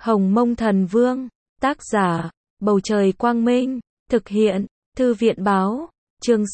Hồng Mông Thần Vương, tác giả, Bầu Trời Quang Minh, thực hiện, Thư viện Báo, chương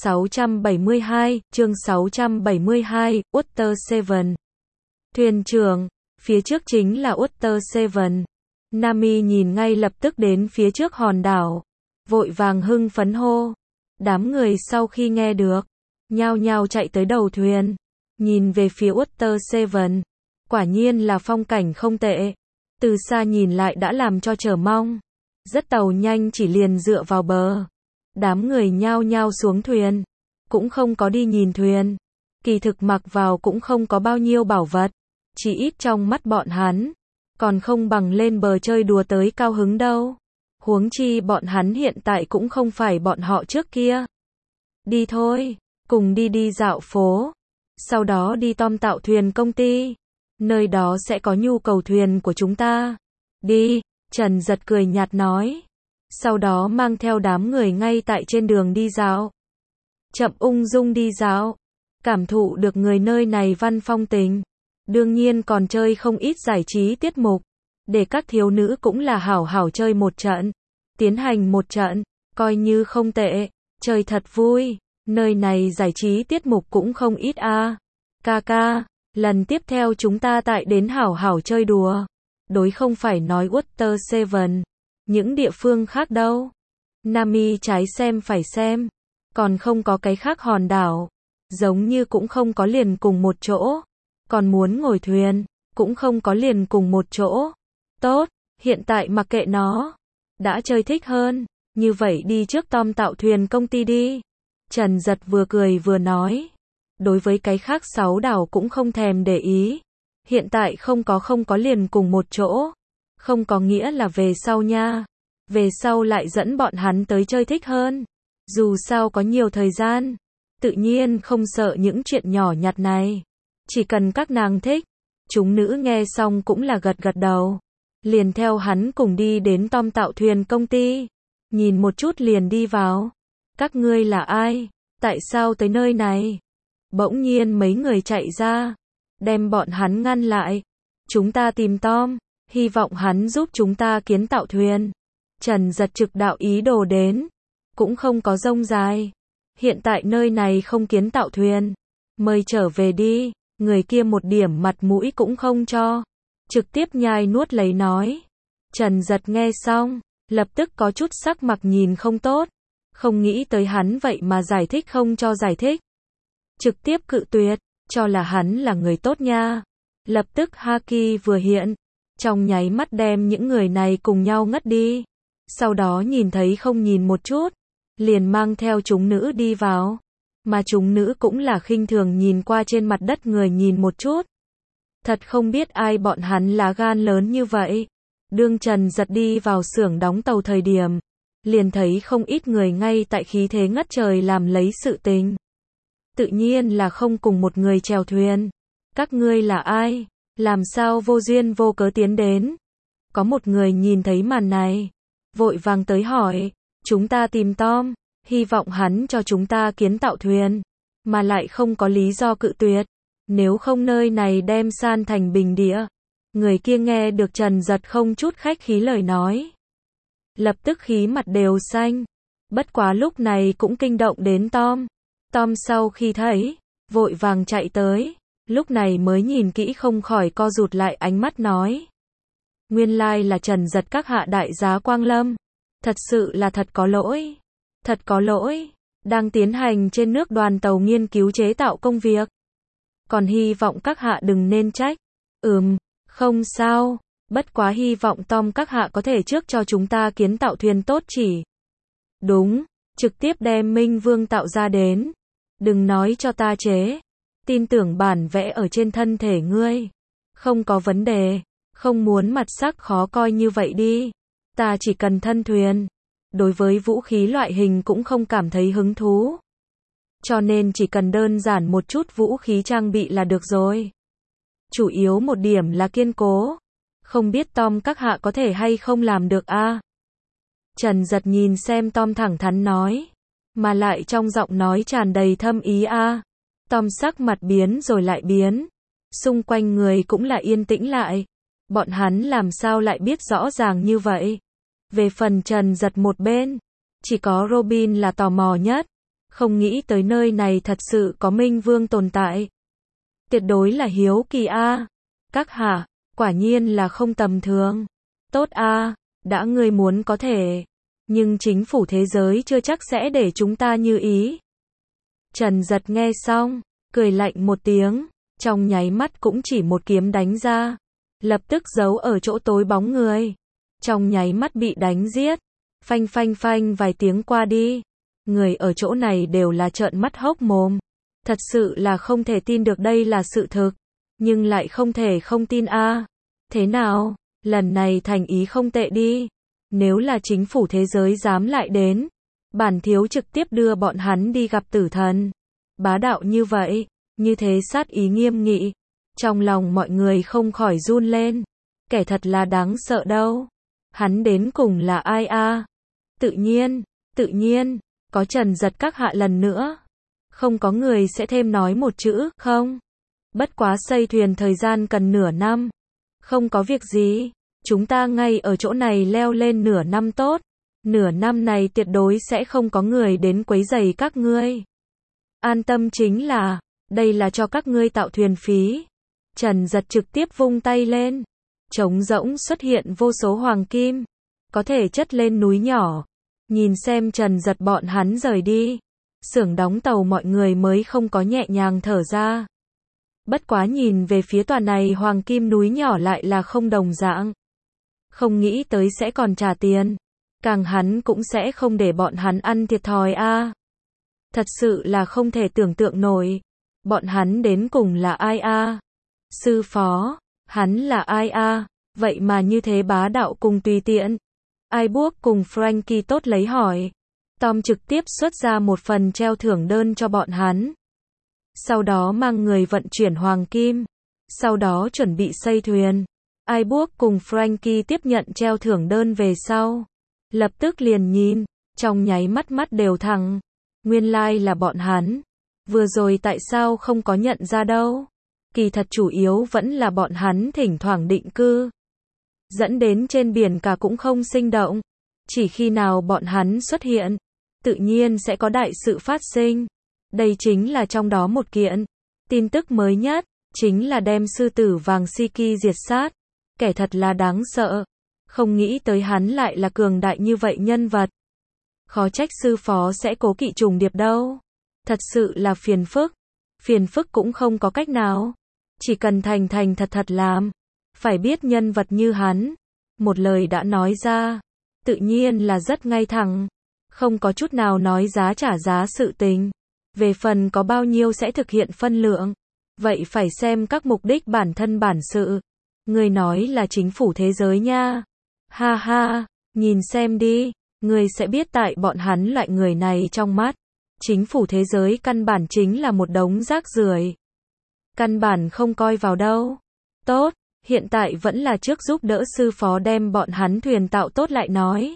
672, Water Seven. Thuyền trưởng, phía trước chính là Water Seven. Nami nhìn ngay lập tức đến phía trước hòn đảo, vội vàng hưng phấn hô. Đám người sau khi nghe được, nhao nhao chạy tới đầu thuyền, nhìn về phía Water Seven. Quả nhiên là phong cảnh không tệ, từ xa nhìn lại đã làm cho chờ mong. Rất tàu nhanh chỉ liền dựa vào bờ. Đám người nhao nhao xuống thuyền, cũng không có đi nhìn thuyền. Kỳ thực mặc vào cũng không có bao nhiêu bảo vật, chỉ ít trong mắt bọn hắn, còn không bằng lên bờ chơi đùa tới cao hứng đâu. Huống chi bọn hắn hiện tại cũng không phải bọn họ trước kia. Đi thôi, cùng đi dạo phố, sau đó đi Tom tạo thuyền công ty. Nơi đó sẽ có nhu cầu thuyền của chúng ta. Đi, Trần Giật cười nhạt nói. Sau đó mang theo đám người ngay tại trên đường đi dạo. Chậm ung dung đi dạo, cảm thụ được người nơi này văn phong tình. Đương nhiên còn chơi không ít giải trí tiết mục, để các thiếu nữ cũng là hảo hảo chơi một trận. Tiến hành một trận, coi như không tệ, chơi thật vui. Nơi này giải trí tiết mục cũng không ít a. Ca, lần tiếp theo chúng ta tại đến hảo hảo chơi đùa. Đối không phải nói Water Seven, những địa phương khác đâu. Nami trái xem phải xem, còn không có cái khác hòn đảo, giống như cũng không có liền cùng một chỗ. Còn muốn ngồi thuyền, cũng không có liền cùng một chỗ. Tốt, hiện tại mặc kệ nó, đã chơi thích hơn, như vậy đi trước Tom tạo thuyền công ty đi. Trần Giật vừa cười vừa nói. Đối với cái khác 6 đảo cũng không thèm để ý. Hiện tại không có liền cùng một chỗ, không có nghĩa là về sau nha. Về sau lại dẫn bọn hắn tới chơi thích hơn. Dù sao có nhiều thời gian, tự nhiên không sợ những chuyện nhỏ nhặt này. Chỉ cần các nàng thích. Chúng nữ nghe xong cũng là gật đầu. Liền theo hắn cùng đi đến Tom tạo thuyền công ty. Nhìn một chút liền đi vào. Các ngươi là ai? Tại sao tới nơi này? Bỗng nhiên mấy người chạy ra, đem bọn hắn ngăn lại. Chúng ta tìm Tom, hy vọng hắn giúp chúng ta kiến tạo thuyền. Trần Giật trực đạo ý đồ đến, cũng không có rông dài. Hiện tại nơi này không kiến tạo thuyền, mời trở về đi. Người kia một điểm mặt mũi cũng không cho, trực tiếp nhai nuốt lấy nói. Trần Giật nghe xong, lập tức có chút sắc mặt nhìn không tốt. Không nghĩ tới hắn vậy mà giải thích không cho giải thích. Trực tiếp cự tuyệt, cho là hắn là người tốt nha. Lập tức Haki vừa hiện, trong nháy mắt đem những người này cùng nhau ngất đi. Sau đó nhìn thấy không nhìn một chút, liền mang theo chúng nữ đi vào. Mà chúng nữ cũng là khinh thường nhìn qua trên mặt đất người nhìn một chút. Thật không biết ai bọn hắn lá gan lớn như vậy. Đương Trần Giật đi vào xưởng đóng tàu thời điểm, liền thấy không ít người ngay tại khí thế ngất trời làm lấy sự tình. Tự nhiên là không cùng một người chèo thuyền. Các ngươi là ai? Làm sao vô duyên vô cớ tiến đến? Có một người nhìn thấy màn này, vội vàng tới hỏi. Chúng ta tìm Tom, hy vọng hắn cho chúng ta kiến tạo thuyền, mà lại không có lý do cự tuyệt. Nếu không nơi này đem san thành bình địa. Người kia nghe được Trần Giật không chút khách khí lời nói, lập tức khí mặt đều xanh. Bất quá lúc này cũng kinh động đến Tom. Tom sau khi thấy, vội vàng chạy tới, lúc này mới nhìn kỹ không khỏi co rụt lại ánh mắt nói. Nguyên lai là Trần Giật các hạ đại giá Quang Lâm. Thật sự là thật có lỗi. Thật có lỗi, đang tiến hành trên nước đoàn tàu nghiên cứu chế tạo công việc. Còn hy vọng các hạ đừng nên trách. Không sao, bất quá hy vọng Tom các hạ có thể trước cho chúng ta kiến tạo thuyền tốt chỉ. Đúng, trực tiếp đem Minh Vương tạo ra đến. Đừng nói cho ta chế. Tin tưởng bản vẽ ở trên thân thể ngươi. Không có vấn đề, không muốn mặt sắc khó coi như vậy đi. Ta chỉ cần thân thuyền. Đối với vũ khí loại hình cũng không cảm thấy hứng thú. Cho nên chỉ cần đơn giản một chút vũ khí trang bị là được rồi. Chủ yếu một điểm là kiên cố. Không biết Tom các hạ có thể hay không làm được a? Trần Giật nhìn xem Tom thẳng thắn nói, mà lại trong giọng nói tràn đầy thâm ý a. Tom sắc mặt biến rồi lại biến. Xung quanh người cũng là yên tĩnh lại. Bọn hắn làm sao lại biết rõ ràng như vậy? Về phần Trần Giật một bên, chỉ có Robin là tò mò nhất. Không nghĩ tới nơi này thật sự có Minh Vương tồn tại. Tuyệt đối là hiếu kỳ a. Các hạ, quả nhiên là không tầm thường. Tốt a, đã ngươi muốn có thể. Nhưng chính phủ thế giới chưa chắc sẽ để chúng ta như ý. Trần Giật nghe xong, cười lạnh một tiếng, trong nháy mắt cũng chỉ một kiếm đánh ra. Lập tức giấu ở chỗ tối bóng người. Trong nháy mắt bị đánh giết. Phanh phanh phanh vài tiếng qua đi. Người ở chỗ này đều là trợn mắt hốc mồm. Thật sự là không thể tin được đây là sự thực. Nhưng lại không thể không tin a. Thế nào, lần này thành ý không tệ đi. Nếu là chính phủ thế giới dám lại đến, bản thiếu trực tiếp đưa bọn hắn đi gặp tử thần. Bá đạo như vậy, như thế sát ý nghiêm nghị. Trong lòng mọi người không khỏi run lên. Kẻ thật là đáng sợ đâu. Hắn đến cùng là ai a? Tự nhiên, có Trần Giật các hạ lần nữa. Không có người sẽ thêm nói một chữ, không? Bất quá xây thuyền thời gian cần nửa năm. Không có việc gì, chúng ta ngay ở chỗ này leo lên nửa năm tốt. Nửa năm này tuyệt đối sẽ không có người đến quấy rầy các ngươi. An tâm chính là, đây là cho các ngươi tạo thuyền phí. Trần Giật trực tiếp vung tay lên. Trống rỗng xuất hiện vô số hoàng kim. Có thể chất lên núi nhỏ. Nhìn xem Trần Giật bọn hắn rời đi. Xưởng đóng tàu mọi người mới không có nhẹ nhàng thở ra. Bất quá nhìn về phía tòa này hoàng kim núi nhỏ lại là không đồng dạng. Không nghĩ tới sẽ còn trả tiền. Càng hắn cũng sẽ không để bọn hắn ăn thiệt thòi a. Thật sự là không thể tưởng tượng nổi. Bọn hắn đến cùng là ai a? Sư phó, hắn là ai a? Vậy mà như thế bá đạo cùng tùy tiện. Ibuok cùng Frankie tốt lấy hỏi. Tom trực tiếp xuất ra một phần treo thưởng đơn cho bọn hắn. Sau đó mang người vận chuyển hoàng kim. Sau đó chuẩn bị xây thuyền. Ibuok cùng Frankie tiếp nhận treo thưởng đơn về sau. Lập tức liền nhìn, trong nháy mắt mắt đều thẳng. Nguyên lai là bọn hắn. Vừa rồi tại sao không có nhận ra đâu? Kỳ thật chủ yếu vẫn là bọn hắn thỉnh thoảng định cư. Dẫn đến trên biển cả cũng không sinh động. Chỉ khi nào bọn hắn xuất hiện, tự nhiên sẽ có đại sự phát sinh. Đây chính là trong đó một kiện. Tin tức mới nhất, chính là đem sư tử vàng Siki diệt sát. Kẻ thật là đáng sợ. Không nghĩ tới hắn lại là cường đại như vậy nhân vật. Khó trách sư phó sẽ cố kỵ trùng điệp đâu. Thật sự là phiền phức. Phiền phức cũng không có cách nào. Chỉ cần thành thật làm. Phải biết nhân vật như hắn. Một lời đã nói ra. Tự nhiên là rất ngay thẳng. Không có chút nào nói giá trả giá sự tình. Về phần có bao nhiêu sẽ thực hiện phân lượng. Vậy phải xem các mục đích bản thân bản sự. Người nói là chính phủ thế giới nha. Ha ha, nhìn xem đi. Người sẽ biết tại bọn hắn loại người này trong mắt. Chính phủ thế giới căn bản chính là một đống rác rưởi. Căn bản không coi vào đâu. Tốt, hiện tại vẫn là trước giúp đỡ sư phó đem bọn hắn thuyền tạo tốt lại nói.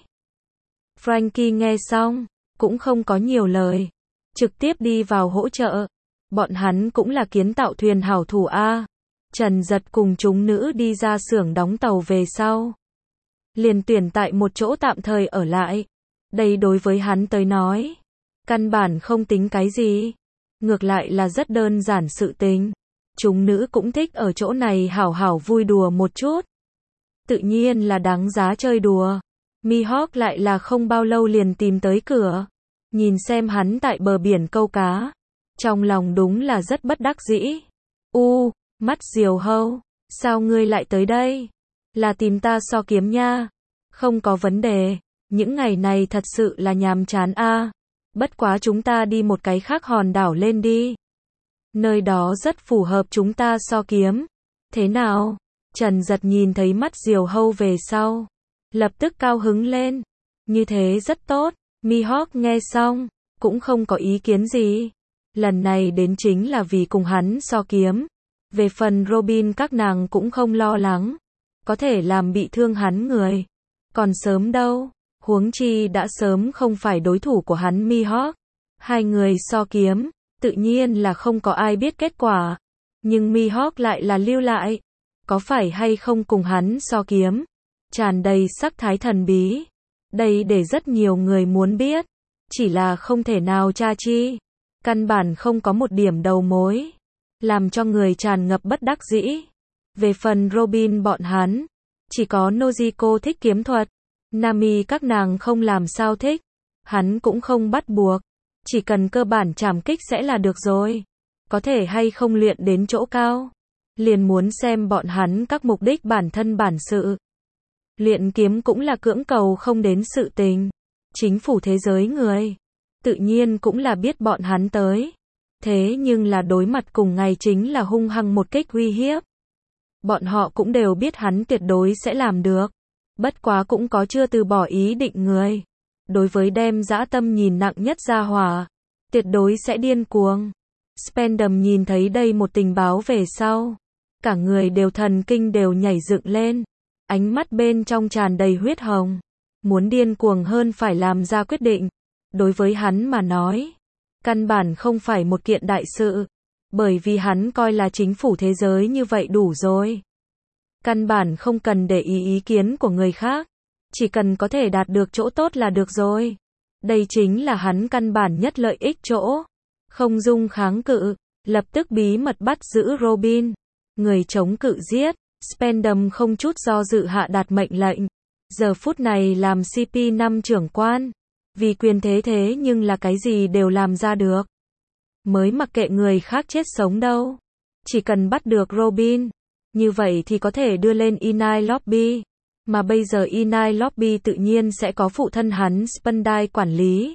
Frankie nghe xong, cũng không có nhiều lời. Trực tiếp đi vào hỗ trợ. Bọn hắn cũng là kiến tạo thuyền hảo thủ A. Trần Giật cùng chúng nữ đi ra xưởng đóng tàu về sau. Liền tuyển tại một chỗ tạm thời ở lại. Đây đối với hắn tới nói. Căn bản không tính cái gì. Ngược lại là rất đơn giản sự tình. Chúng nữ cũng thích ở chỗ này hảo hảo vui đùa một chút. Tự nhiên là đáng giá chơi đùa. Mihawk lại là không bao lâu liền tìm tới cửa. Nhìn xem hắn tại bờ biển câu cá. Trong lòng đúng là rất bất đắc dĩ. Mắt diều hâu, sao ngươi lại tới đây? Là tìm ta so kiếm nha. Không có vấn đề, những ngày này thật sự là nhàm chán a. Bất quá chúng ta đi một cái khác hòn đảo lên đi. Nơi đó rất phù hợp chúng ta so kiếm. Thế nào? Trần Giật nhìn thấy mắt diều hâu về sau. Lập tức cao hứng lên. Như thế rất tốt. Mihawk nghe xong, cũng không có ý kiến gì. Lần này đến chính là vì cùng hắn so kiếm. Về phần Robin các nàng cũng không lo lắng. Có thể làm bị thương hắn người. Còn sớm đâu. Huống chi đã sớm không phải đối thủ của hắn Mihawk. Hai người so kiếm, tự nhiên là không có ai biết kết quả. Nhưng Mihawk lại là lưu lại. Có phải hay không cùng hắn so kiếm? Tràn đầy sắc thái thần bí. Đây để rất nhiều người muốn biết. Chỉ là không thể nào tra chi. Căn bản không có một điểm đầu mối. Làm cho người tràn ngập bất đắc dĩ. Về phần Robin bọn hắn. Chỉ có Nojiko thích kiếm thuật. Nami các nàng không làm sao thích. Hắn cũng không bắt buộc. Chỉ cần cơ bản trảm kích sẽ là được rồi. Có thể hay không luyện đến chỗ cao. Liền muốn xem bọn hắn các mục đích bản thân bản sự. Luyện kiếm cũng là cưỡng cầu không đến sự tình. Chính phủ thế giới người. Tự nhiên cũng là biết bọn hắn tới. Thế nhưng là đối mặt cùng ngày chính là hung hăng một kích uy hiếp. Bọn họ cũng đều biết hắn tuyệt đối sẽ làm được. Bất quá cũng có chưa từ bỏ ý định người. Đối với đem dã tâm nhìn nặng nhất ra hỏa. Tuyệt đối sẽ điên cuồng. Spendam nhìn thấy đây một tình báo về sau. Cả người đều thần kinh đều nhảy dựng lên. Ánh mắt bên trong tràn đầy huyết hồng. Muốn điên cuồng hơn phải làm ra quyết định. Đối với hắn mà nói. Căn bản không phải một kiện đại sự. Bởi vì hắn coi là chính phủ thế giới như vậy đủ rồi. Căn bản không cần để ý kiến của người khác. Chỉ cần có thể đạt được chỗ tốt là được rồi. Đây chính là hắn căn bản nhất lợi ích chỗ. Không dung kháng cự. Lập tức bí mật bắt giữ Robin. Người chống cự giết. Spendam không chút do dự hạ đạt mệnh lệnh. Giờ phút này làm CP5 trưởng quan. Vì quyền thế nhưng là cái gì đều làm ra được. Mới mặc kệ người khác chết sống đâu. Chỉ cần bắt được Robin. Như vậy thì có thể đưa lên Inai Lobby. Mà bây giờ Inai Lobby tự nhiên sẽ có phụ thân hắn Spendai quản lý.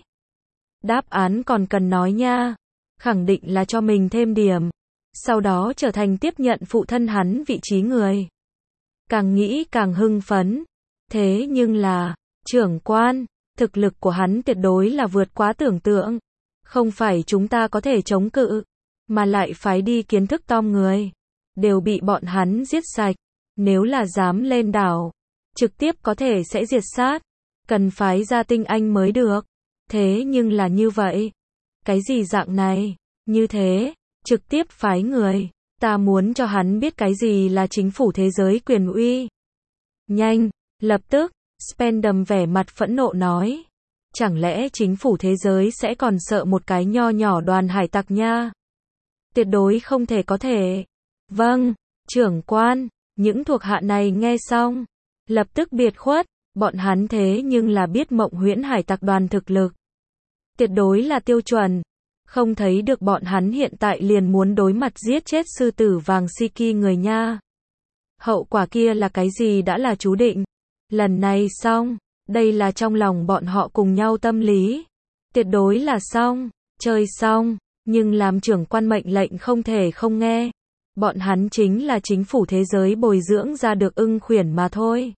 Đáp án còn cần nói nha. Khẳng định là cho mình thêm điểm. Sau đó trở thành tiếp nhận phụ thân hắn vị trí người. Càng nghĩ càng hưng phấn. Thế nhưng là, trưởng quan, thực lực của hắn tuyệt đối là vượt quá tưởng tượng. Không phải chúng ta có thể chống cự, mà lại phái đi kiến thức tom người. Đều bị bọn hắn giết sạch. Nếu là dám lên đảo, trực tiếp có thể sẽ diệt sát. Cần phái ra tinh anh mới được. Thế nhưng là như vậy. Cái gì dạng này? Như thế, trực tiếp phái người. Ta muốn cho hắn biết cái gì là chính phủ thế giới quyền uy. Nhanh, lập tức, Spendam vẻ mặt phẫn nộ nói. Chẳng lẽ chính phủ thế giới sẽ còn sợ một cái nho nhỏ đoàn hải tặc nha? Tuyệt đối không thể có thể. Vâng, trưởng quan, những thuộc hạ này nghe xong. Lập tức biệt khuất, bọn hắn thế nhưng là biết Mộng Huyễn Hải tặc đoàn thực lực. Tuyệt đối là tiêu chuẩn. Không thấy được bọn hắn hiện tại liền muốn đối mặt giết chết sư tử vàng Shiki người nha. Hậu quả kia là cái gì đã là chú định. Lần này xong, đây là trong lòng bọn họ cùng nhau tâm lý. Tuyệt đối là xong, chơi xong, nhưng làm trưởng quan mệnh lệnh không thể không nghe. Bọn hắn chính là chính phủ thế giới bồi dưỡng ra được ưng khuyển mà thôi.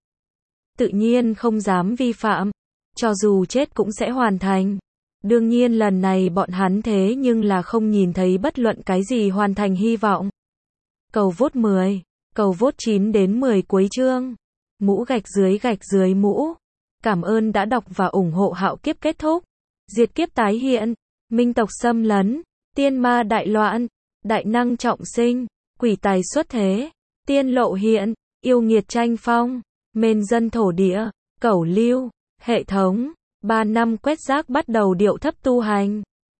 Tự nhiên không dám vi phạm, cho dù chết cũng sẽ hoàn thành. Đương nhiên lần này bọn hắn thế nhưng là không nhìn thấy bất luận cái gì hoàn thành hy vọng. Cầu vote 10, cầu vote 9 đến 10 cuối chương. Mũ gạch dưới mũ. Cảm ơn đã đọc và ủng hộ Hạo Kiếp kết thúc. Diệt kiếp tái hiện, minh tộc xâm lấn, tiên ma đại loạn, đại năng trọng sinh, quỷ tài xuất thế, tiên lộ hiện, yêu nghiệt tranh phong, mền dân thổ địa, cẩu lưu, hệ thống. 3 năm quét rác bắt đầu điệu thấp tu hành.